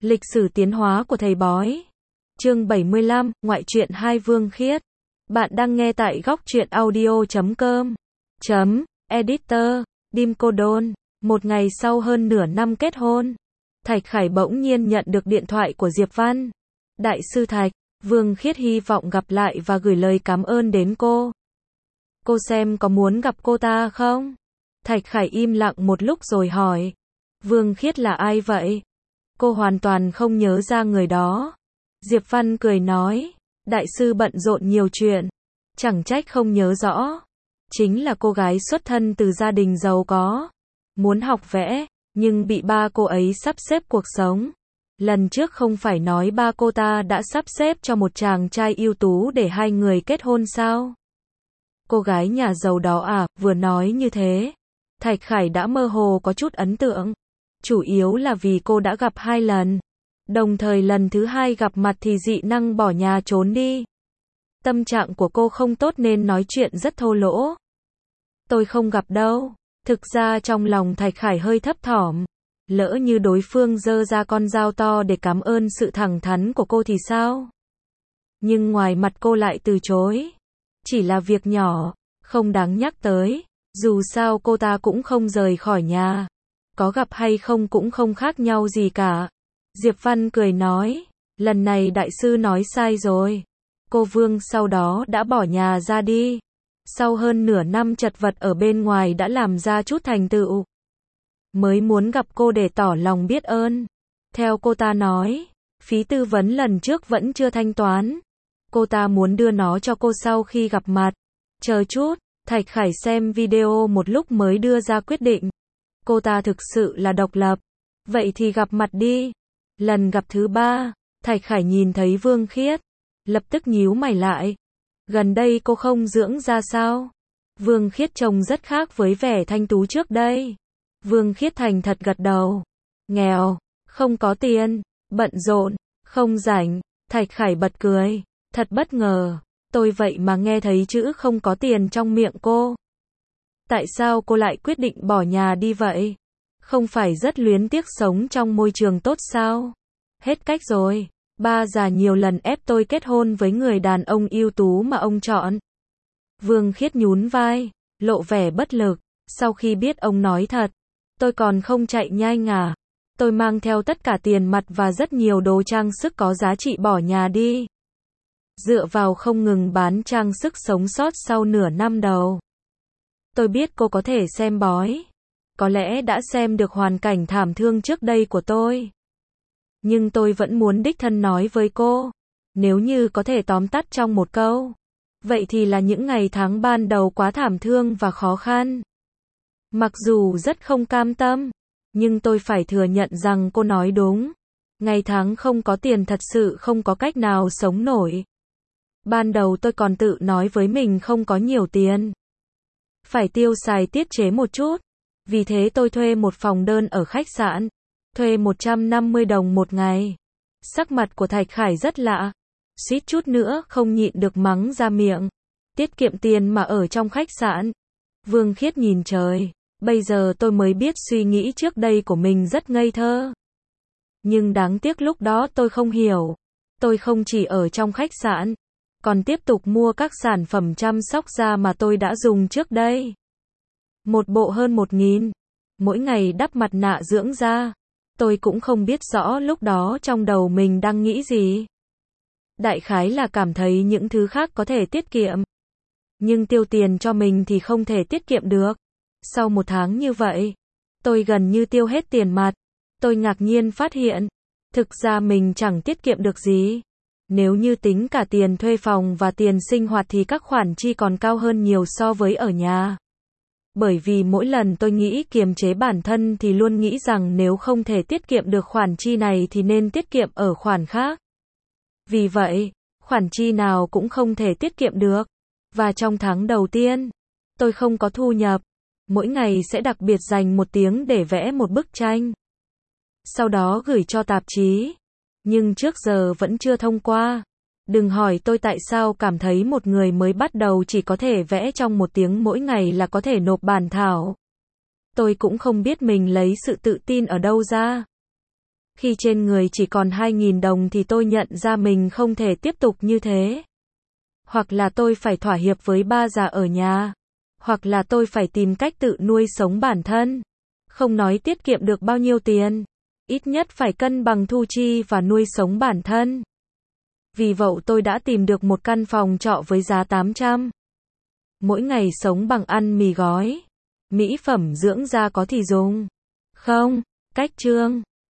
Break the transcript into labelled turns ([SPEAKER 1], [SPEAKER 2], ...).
[SPEAKER 1] Lịch sử tiến hóa của thầy bói. Chương 75, ngoại truyện hai Vương Khiết. Bạn đang nghe tại góc truyện audio.com. Editor, Dim Cô Đôn. Một ngày sau hơn nửa năm kết hôn, Thạch Khải bỗng nhiên nhận được điện thoại của Diệp Văn. Đại sư Thạch, Vương Khiết hy vọng gặp lại và gửi lời cảm ơn đến cô. Cô xem có muốn gặp cô ta không? Thạch Khải im lặng một lúc rồi hỏi. Vương Khiết là ai vậy? Cô hoàn toàn không nhớ ra người đó. Diệp Văn cười nói. Đại sư bận rộn nhiều chuyện, chẳng trách không nhớ rõ. Chính là cô gái xuất thân từ gia đình giàu có, muốn học vẽ, nhưng bị ba cô ấy sắp xếp cuộc sống. Lần trước không phải nói ba cô ta đã sắp xếp cho một chàng trai ưu tú để hai người kết hôn sao? Cô gái nhà giàu đó à? Vừa nói như thế, Thạch Khải đã mơ hồ có chút ấn tượng. Chủ yếu là vì cô đã gặp 2 lần. Đồng thời lần thứ 2 gặp mặt thì dị năng bỏ nhà trốn đi. Tâm trạng của cô không tốt nên nói chuyện rất thô lỗ. Tôi không gặp đâu. Thực ra trong lòng Thạch Khải hơi thấp thỏm. Lỡ như đối phương giơ ra con dao to để cảm ơn sự thẳng thắn của cô thì sao? Nhưng ngoài mặt cô lại từ chối. Chỉ là việc nhỏ, không đáng nhắc tới. Dù sao cô ta cũng không rời khỏi nhà. Có gặp hay không cũng không khác nhau gì cả. Diệp Văn cười nói. Lần này đại sư nói sai rồi. Cô Vương sau đó đã bỏ nhà ra đi. Sau hơn nửa năm chật vật ở bên ngoài đã làm ra chút thành tựu. Mới muốn gặp cô để tỏ lòng biết ơn. Theo cô ta nói, phí tư vấn lần trước vẫn chưa thanh toán. Cô ta muốn đưa nó cho cô sau khi gặp mặt. Chờ chút, Thạch Khải xem video một lúc mới đưa ra quyết định. Cô ta thực sự là độc lập. Vậy thì gặp mặt đi. Lần gặp thứ 3, Thạch Khải nhìn thấy Vương Khiết, lập tức nhíu mày lại. Gần đây cô không dưỡng ra sao? Vương Khiết trông rất khác với vẻ thanh tú trước đây. Vương Khiết thành thật gật đầu. Nghèo, không có tiền, bận rộn, không rảnh. Thạch Khải bật cười. Thật bất ngờ, tôi vậy mà nghe thấy chữ không có tiền trong miệng cô. Tại sao cô lại quyết định bỏ nhà đi vậy? Không phải rất luyến tiếc sống trong môi trường tốt sao? Hết cách rồi. Ba già nhiều lần ép tôi kết hôn với người đàn ông ưu tú mà ông chọn. Vương Khiết nhún vai, lộ vẻ bất lực. Sau khi biết ông nói thật, tôi còn không chạy nhanh à? Tôi mang theo tất cả tiền mặt và rất nhiều đồ trang sức có giá trị bỏ nhà đi. Dựa vào không ngừng bán trang sức sống sót sau nửa năm đầu. Tôi biết cô có thể xem bói. Có lẽ đã xem được hoàn cảnh thảm thương trước đây của tôi. Nhưng tôi vẫn muốn đích thân nói với cô. Nếu như có thể tóm tắt trong một câu. Vậy thì là những ngày tháng ban đầu quá thảm thương và khó khăn. Mặc dù rất không cam tâm, nhưng tôi phải thừa nhận rằng cô nói đúng. Ngày tháng không có tiền thật sự không có cách nào sống nổi. Ban đầu tôi còn tự nói với mình không có nhiều tiền. Phải tiêu xài tiết chế một chút. Vì thế tôi thuê một phòng đơn ở khách sạn. Thuê 150 đồng một ngày. Sắc mặt của Thạch Khải rất lạ. Suýt chút nữa không nhịn được mắng ra miệng. Tiết kiệm tiền mà ở trong khách sạn. Vương Khiết nhìn trời. Bây giờ tôi mới biết suy nghĩ trước đây của mình rất ngây thơ. Nhưng đáng tiếc lúc đó tôi không hiểu. Tôi không chỉ ở trong khách sạn, còn tiếp tục mua các sản phẩm chăm sóc da mà tôi đã dùng trước đây. Một bộ hơn 1.000. Mỗi ngày đắp mặt nạ dưỡng da. Tôi cũng không biết rõ lúc đó trong đầu mình đang nghĩ gì. Đại khái là cảm thấy những thứ khác có thể tiết kiệm. Nhưng tiêu tiền cho mình thì không thể tiết kiệm được. Sau 1 tháng như vậy, tôi gần như tiêu hết tiền mặt. Tôi ngạc nhiên phát hiện, thực ra mình chẳng tiết kiệm được gì. Nếu như tính cả tiền thuê phòng và tiền sinh hoạt thì các khoản chi còn cao hơn nhiều so với ở nhà. Bởi vì mỗi lần tôi nghĩ kiềm chế bản thân thì luôn nghĩ rằng nếu không thể tiết kiệm được khoản chi này thì nên tiết kiệm ở khoản khác. Vì vậy, khoản chi nào cũng không thể tiết kiệm được. Và trong tháng đầu tiên, tôi không có thu nhập. Mỗi ngày sẽ đặc biệt dành 1 tiếng để vẽ một bức tranh. Sau đó gửi cho tạp chí. Nhưng trước giờ vẫn chưa thông qua. Đừng hỏi tôi tại sao cảm thấy một người mới bắt đầu chỉ có thể vẽ trong 1 tiếng mỗi ngày là có thể nộp bản thảo. Tôi cũng không biết mình lấy sự tự tin ở đâu ra. Khi trên người chỉ còn 2.000 đồng thì tôi nhận ra mình không thể tiếp tục như thế. Hoặc là tôi phải thỏa hiệp với ba già ở nhà. Hoặc là tôi phải tìm cách tự nuôi sống bản thân. Không nói tiết kiệm được bao nhiêu tiền. Ít nhất phải cân bằng thu chi và nuôi sống bản thân. Vì vậy tôi đã tìm được một căn phòng trọ với giá 800. Mỗi ngày sống bằng ăn mì gói. Mỹ phẩm dưỡng da có thì dùng. Không. Cách chương